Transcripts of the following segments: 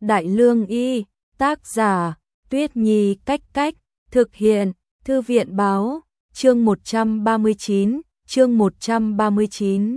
Đại Lương Y, tác giả, Tuyết Nhi Cách Cách, thực hiện, Thư viện Báo, chương 139.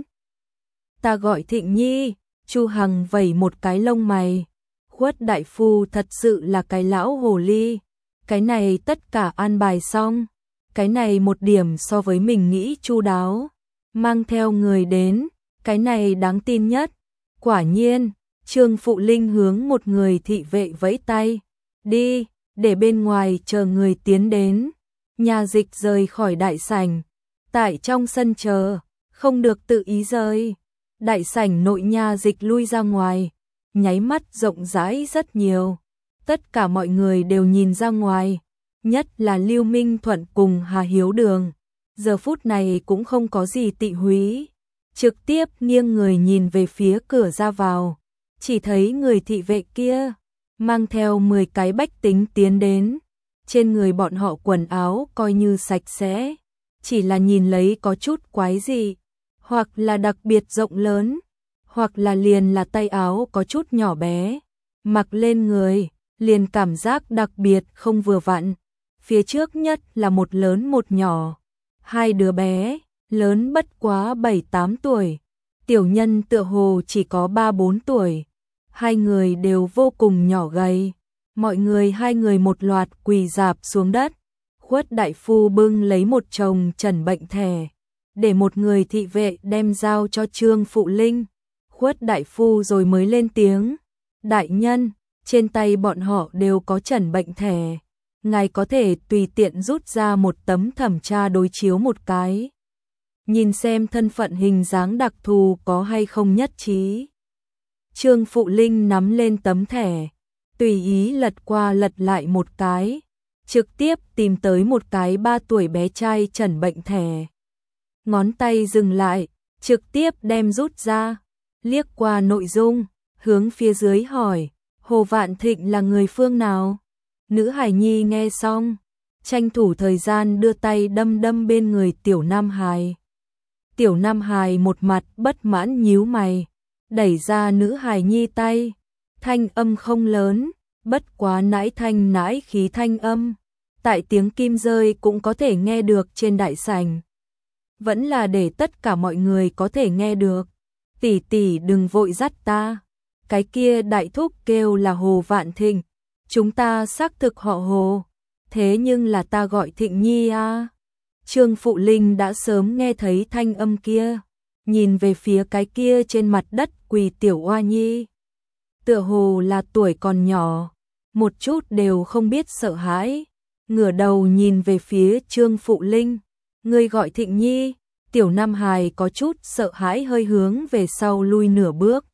Ta gọi Thịnh Nhi, Chu Hằng vẩy một cái lông mày. Khuất đại phu thật sự là cái lão hồ ly. Cái này tất cả an bài xong. Cái này một điểm so với mình nghĩ chu đáo. Mang theo người đến, cái này đáng tin nhất. Quả nhiên, Trương Phụ Linh hướng một người thị vệ vẫy tay. Đi, để bên ngoài chờ người tiến đến. Nhà dịch rời khỏi đại sảnh. Tại trong sân chờ, không được tự ý rời. Đại sảnh nội nhà dịch lui ra ngoài. Nháy mắt rộng rãi rất nhiều. Tất cả mọi người đều nhìn ra ngoài. Nhất là Lưu Minh Thuận cùng Hà Hiếu Đường. Giờ phút này cũng không có gì tị húy. Trực tiếp nghiêng người nhìn về phía cửa ra vào. Chỉ thấy người thị vệ kia mang theo 10 cái bách tính tiến đến. Trên người bọn họ quần áo coi như sạch sẽ. Chỉ là nhìn lấy có chút quái dị. Hoặc là đặc biệt rộng lớn. Hoặc là liền là tay áo có chút nhỏ bé. Mặc lên người, liền cảm giác đặc biệt không vừa vặn. Phía trước nhất là một lớn một nhỏ. Hai đứa bé, lớn bất quá 7-8 tuổi. Tiểu nhân tựa hồ chỉ có 3-4 tuổi. Hai người đều vô cùng nhỏ gầy. Mọi người hai người một loạt quỳ rạp xuống đất. Khuất đại phu bưng lấy một chồng trần bệnh thẻ. Để một người thị vệ đem giao cho Trương Phụ Linh. Khuất đại phu rồi mới lên tiếng. Đại nhân, trên tay bọn họ đều có trần bệnh thẻ. Ngài có thể tùy tiện rút ra một tấm thẩm tra đối chiếu một cái. Nhìn xem thân phận hình dáng đặc thù có hay không nhất trí. Trương Phụ Linh nắm lên tấm thẻ. Tùy ý lật qua lật lại một cái. Trực tiếp tìm tới một cái 3 tuổi bé trai trần bệnh thẻ. Ngón tay dừng lại, trực tiếp đem rút ra. Liếc qua nội dung, hướng phía dưới hỏi. Hồ Vạn Thịnh là người phương nào? Nữ hài nhi nghe xong, tranh thủ thời gian đưa tay đâm bên người tiểu nam hài. Tiểu nam hài một mặt bất mãn nhíu mày, đẩy ra nữ hài nhi tay. Thanh âm không lớn, bất quá nãi thanh nãi khí thanh âm. Tại tiếng kim rơi cũng có thể nghe được trên đại sảnh. Vẫn là để tất cả mọi người có thể nghe được. Tỷ tỷ đừng vội dắt ta. Cái kia đại thúc kêu là Hồ Vạn Thịnh. Chúng ta xác thực họ Hồ. Thế nhưng là ta gọi Thịnh Nhi à. Trương Phụ Linh đã sớm nghe thấy thanh âm kia. Nhìn về phía cái kia trên mặt đất quỳ tiểu oa nhi. Tựa hồ là tuổi còn nhỏ. Một chút đều không biết sợ hãi. Ngửa đầu nhìn về phía Trương Phụ Linh. Người gọi Thịnh Nhi. Tiểu Nam Hài có chút sợ hãi hơi hướng về sau lui nửa bước.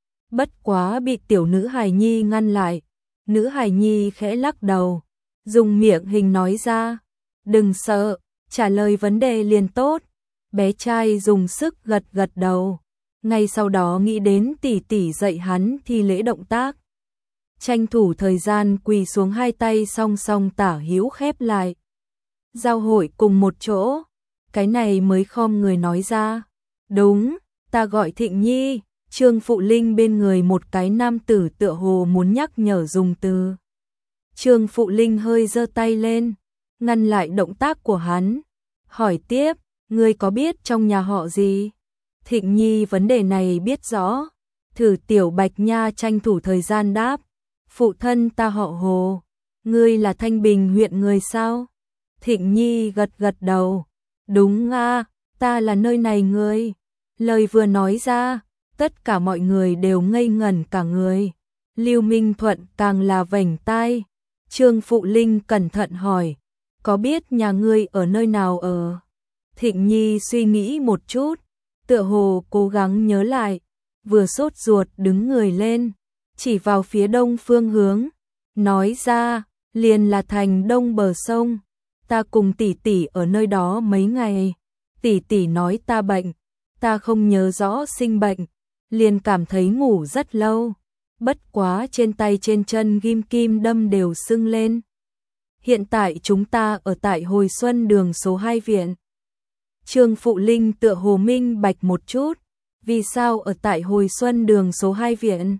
Bất quá bị tiểu nữ hài nhi ngăn lại. Nữ hài nhi khẽ lắc đầu. Dùng miệng hình nói ra. Đừng sợ, trả lời vấn đề liền tốt. Bé trai dùng sức gật gật đầu. Ngay sau đó nghĩ đến tỷ tỷ dạy hắn thi lễ động tác. Tranh thủ thời gian quỳ xuống hai tay song song tả hữu khép lại. Giao hội cùng một chỗ. Cái này mới khom người nói ra. Đúng, ta gọi Thịnh Nhi. Trương Phụ Linh bên người một cái nam tử tựa hồ muốn nhắc nhở dùng từ. Trương Phụ Linh hơi giơ tay lên, ngăn lại động tác của hắn. Hỏi tiếp, ngươi có biết trong nhà họ gì? Thịnh Nhi vấn đề này biết rõ. Thử tiểu Bạch Nha tranh thủ thời gian đáp. Phụ thân ta họ Hồ. Ngươi là Thanh Bình huyện người sao? Thịnh Nhi gật gật đầu. Đúng à, ta là nơi này người. Lời vừa nói ra, tất cả mọi người đều ngây ngẩn cả người. Lưu Minh Thuận càng là vểnh tai. Trương Phụ Linh cẩn thận hỏi. Có biết nhà ngươi ở nơi nào ở? Thịnh Nhi suy nghĩ một chút. Tựa hồ cố gắng nhớ lại. Vừa sốt ruột đứng người lên. Chỉ vào phía đông phương hướng. Nói ra, liền là thành đông bờ sông. Ta cùng tỷ tỷ ở nơi đó mấy ngày. Tỷ tỷ nói ta bệnh. Ta không nhớ rõ sinh bệnh. Liền cảm thấy ngủ rất lâu. Bất quá trên tay trên chân ghim kim đâm đều sưng lên. Hiện tại chúng ta ở tại Hồi Xuân đường số 2 viện. Trương Phụ Linh tựa hồ minh bạch một chút. Vì sao ở tại Hồi Xuân đường số 2 viện?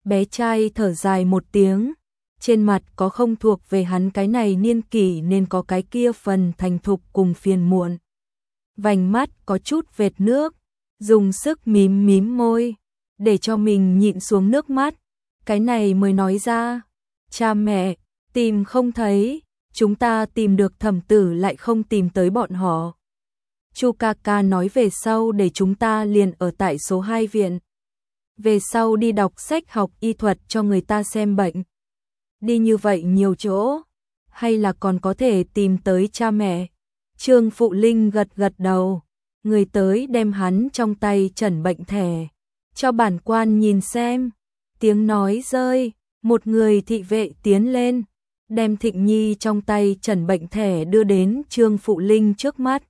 Bé trai thở dài một tiếng, trên mặt có không thuộc về hắn cái này niên kỷ nên có cái kia phần thành thục cùng phiền muộn. Vành mắt có chút vệt nước, dùng sức mím mím môi, để cho mình nhịn xuống nước mắt, cái này mới nói ra, cha mẹ, tìm không thấy, chúng ta tìm được Thẩm Tử lại không tìm tới bọn họ. Chu ca ca nói về sau để chúng ta liền ở tại số 2 viện. Về sau đi đọc sách học y thuật cho người ta xem bệnh. Đi như vậy nhiều chỗ, hay là còn có thể tìm tới cha mẹ. Trương Phụ Linh gật gật đầu, người tới đem hắn trong tay chẩn bệnh thẻ, cho bản quan nhìn xem. Tiếng nói rơi, một người thị vệ tiến lên, đem Thịnh Nhi trong tay chẩn bệnh thẻ đưa đến Trương Phụ Linh trước mắt.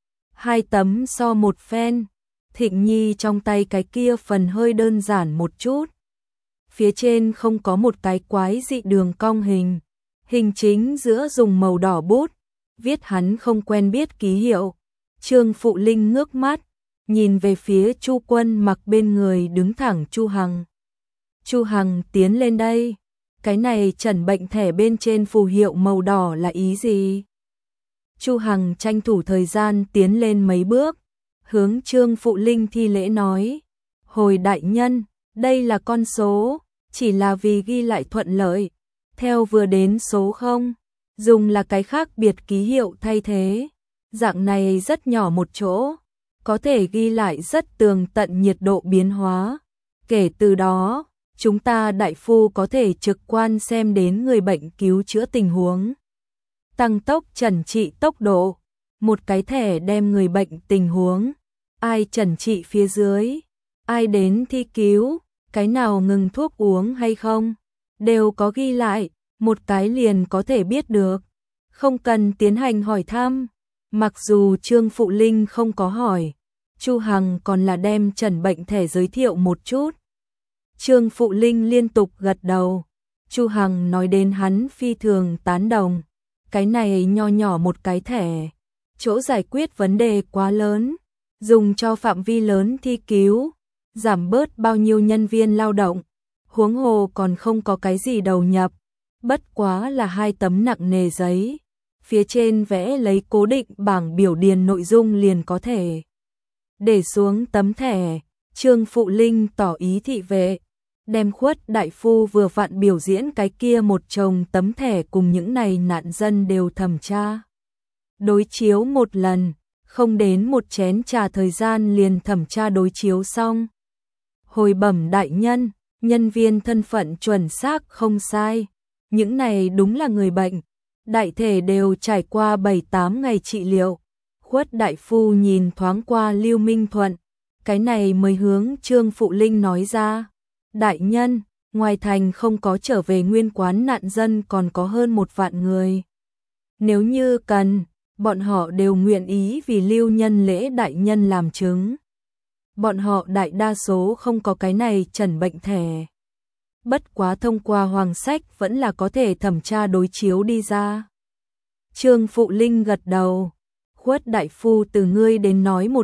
2 tấm so một phen, Thịnh Nhi trong tay cái kia phần hơi đơn giản một chút. Phía trên không có một cái quái dị đường cong hình, hình chính giữa dùng màu đỏ bút, viết hắn không quen biết ký hiệu. Trương Phụ Linh ngước mắt, nhìn về phía Chu Quân mặc bên người đứng thẳng Chu Hằng. Chu Hằng tiến lên đây, cái này chẩn bệnh thẻ bên trên phù hiệu màu đỏ là ý gì? Chu Hằng tranh thủ thời gian tiến lên mấy bước, hướng Trương Phụ Linh thi lễ nói, hồi đại nhân, đây là con số, chỉ là vì ghi lại thuận lợi, theo vừa đến số 0, dùng là cái khác biệt ký hiệu thay thế, dạng này rất nhỏ một chỗ, có thể ghi lại rất tường tận nhiệt độ biến hóa, kể từ đó, chúng ta đại phu có thể trực quan xem đến người bệnh cứu chữa tình huống. Tăng tốc chẩn trị tốc độ, một cái thẻ đem người bệnh tình huống, ai chẩn trị phía dưới, ai đến thi cứu, cái nào ngừng thuốc uống hay không, đều có ghi lại, một cái liền có thể biết được, không cần tiến hành hỏi thăm. Mặc dù Trương Phụ Linh không có hỏi, Chu Hằng còn là đem chẩn bệnh thẻ giới thiệu một chút. Trương Phụ Linh liên tục gật đầu, Chu Hằng nói đến hắn phi thường tán đồng, cái này nho nhỏ một cái thẻ, chỗ giải quyết vấn đề quá lớn, dùng cho phạm vi lớn thi cứu, giảm bớt bao nhiêu nhân viên lao động, huống hồ còn không có cái gì đầu nhập, bất quá là 2 tấm nặng nề giấy, phía trên vẽ lấy cố định bảng biểu điền nội dung liền có thể. Để xuống tấm thẻ, Trương Phụ Linh tỏ ý thị vệ, đem Khuất đại phu vừa vặn biểu diễn cái kia một chồng tấm thẻ cùng những này nạn dân đều thẩm tra. Đối chiếu một lần, không đến một chén trà thời gian liền thẩm tra đối chiếu xong. Hồi bẩm đại nhân, nhân viên thân phận chuẩn xác không sai, những này đúng là người bệnh, đại thể đều trải qua 7-8 ngày trị liệu. Khuất đại phu nhìn thoáng qua Lưu Minh Thuận, cái này mới hướng Trương Phụ Linh nói ra, đại nhân, ngoài thành không có trở về nguyên quán nạn dân còn có hơn 1 vạn người. Nếu như cần, bọn họ đều nguyện ý vì Lưu Nhân Lễ đại nhân làm chứng. Bọn họ đại đa số không có cái này chẩn bệnh thẻ. Bất quá thông qua hoàng sách vẫn là có thể thẩm tra đối chiếu đi ra. Trương Phụ Linh gật đầu, Khuất đại phu từ ngươi đến nói một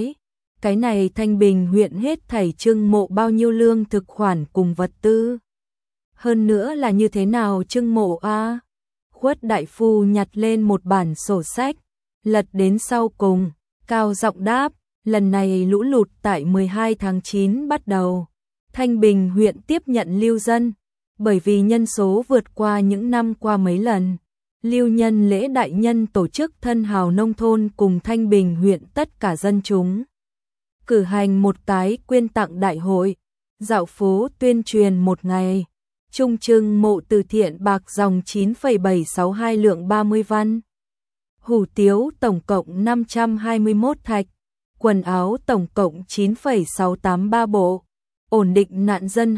cái này Thanh Bình huyện hết thảy trưng mộ bao nhiêu lương thực khoản cùng vật tư. Hơn nữa là như thế nào trưng mộ a? Khuất đại phu nhặt lên một bản sổ sách, lật đến sau cùng, cao giọng đáp, lần này lũ lụt tại 12 tháng 9 bắt đầu. Thanh Bình huyện tiếp nhận lưu dân, bởi vì nhân số vượt qua những năm qua mấy lần. Lưu Nhân Lễ đại nhân tổ chức thân hào nông thôn cùng Thanh Bình huyện tất cả dân chúng. Cử hành một cái quyên tặng đại hội, dạo phố tuyên truyền một ngày, trung trưng mộ từ thiện bạc dòng 9,762 lượng 30 văn. Hủ tiếu tổng cộng 521 thạch, quần áo tổng cộng 9,683 bộ, ổn định nạn dân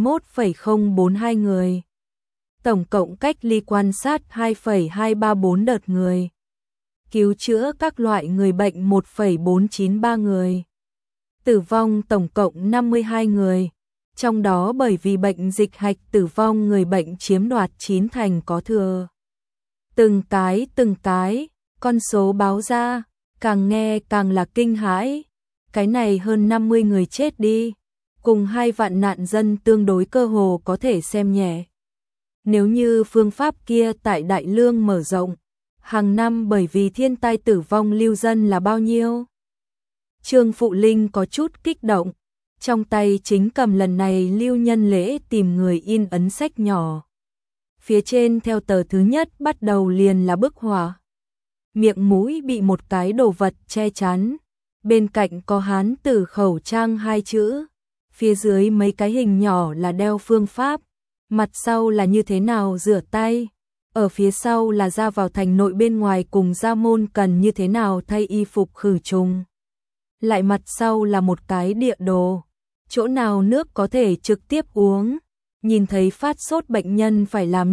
21,042 người. Tổng cộng cách ly quan sát 2,234 đợt người. Cứu chữa các loại người bệnh 1,493 người. Tử vong tổng cộng 52 người, trong đó bởi vì bệnh dịch hạch tử vong người bệnh chiếm đoạt 9 thành có thừa. Từng cái, con số báo ra, càng nghe càng là kinh hãi. Cái này hơn 50 người chết đi. cùng 2 vạn nạn dân tương đối cơ hồ có thể xem nhẹ. Nếu như phương pháp kia tại Đại Lương mở rộng, hàng năm bởi vì thiên tai tử vong lưu dân là bao nhiêu? Trương Phụ Linh có chút kích động, trong tay chính cầm lần này Lưu Nhân Lễ tìm người in ấn sách nhỏ. Phía trên theo tờ thứ nhất bắt đầu liền là bức họa. Miệng mũi bị một cái đồ vật che chắn, bên cạnh có hán tử khẩu trang 2 chữ, phía dưới mấy cái hình nhỏ là đeo phương pháp, mặt sau là như thế nào rửa tay, ở phía sau là ra vào thành nội bên ngoài cùng ra môn cần như thế nào thay y phục khử trùng. Lại mặt sau là một cái địa đồ, chỗ nào nước có thể trực tiếp uống, nhìn thấy phát sốt bệnh nhân phải làm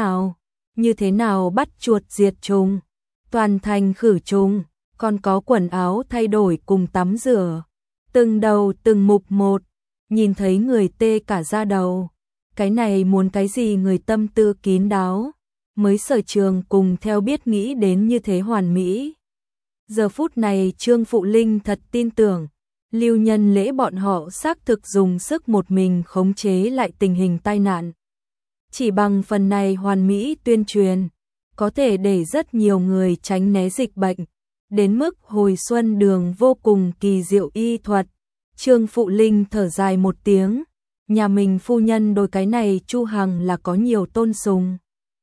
như thế nào bắt chuột diệt trùng, toàn thành khử trùng, còn có quần áo thay đổi cùng tắm rửa, từng đầu từng mục một, nhìn thấy người tê cả da đầu. Cái này muốn cái gì người tâm tư kín đáo, mới Sở Trường cùng theo biết nghĩ đến như thế hoàn mỹ. Giờ phút này Trương Phụ Linh thật tin tưởng, Lưu Nhân Lễ bọn họ xác thực dùng sức một mình khống chế lại tình hình tai nạn. Chỉ bằng phần này hoàn mỹ tuyên truyền, có thể để rất nhiều người tránh né dịch bệnh, đến mức hồi xuân đường vô cùng kỳ diệu y thuật. Trương Phụ Linh thở dài một tiếng, nhà mình phu nhân đôi cái này Chu Hằng là có nhiều tôn sùng.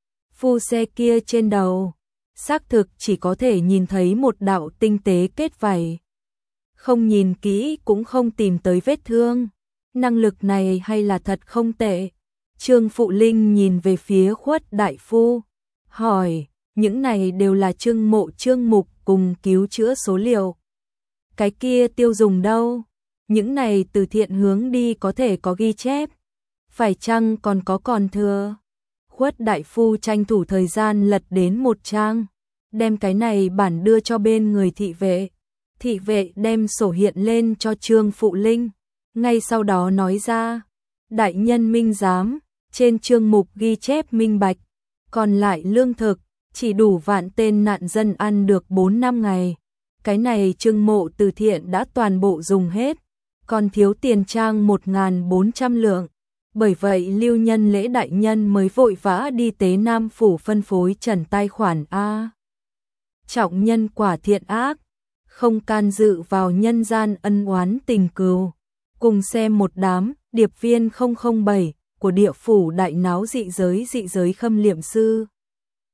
Phu xe kia trên đầu, xác thực chỉ có thể nhìn thấy một đạo tinh tế kết vảy. Không nhìn kỹ cũng không tìm tới vết thương. Năng lực này hay là thật không tệ. Trương Phụ Linh nhìn về phía Khuất đại phu, hỏi, những này đều là Trương Mộ Trương Mục cùng cứu chữa số liệu. Cái kia tiêu dùng đâu? Những này từ thiện hướng đi có thể có ghi chép. Phải chăng còn có còn thừa? Khuất đại phu tranh thủ thời gian lật đến một trang, đem cái này bản đưa cho bên người thị vệ. Thị vệ đem sổ hiện lên cho Trương Phụ Linh, ngay sau đó nói ra, đại nhân minh giám, trên chương mục ghi chép minh bạch, còn lại lương thực, chỉ đủ vạn tên nạn dân ăn được 4-5 ngày. Cái này Trương Mộ từ thiện đã toàn bộ dùng hết, còn thiếu tiền trang 1.400 lượng. Bởi vậy Lưu Nhân Lễ đại nhân mới vội vã đi Tế Nam phủ phân phối trần tài khoản A. Trọng nhân quả thiện ác, không can dự vào nhân gian ân oán tình cừu. Cùng xem một đám điệp viên 007 của địa phủ đại náo dị giới khâm liệm sư.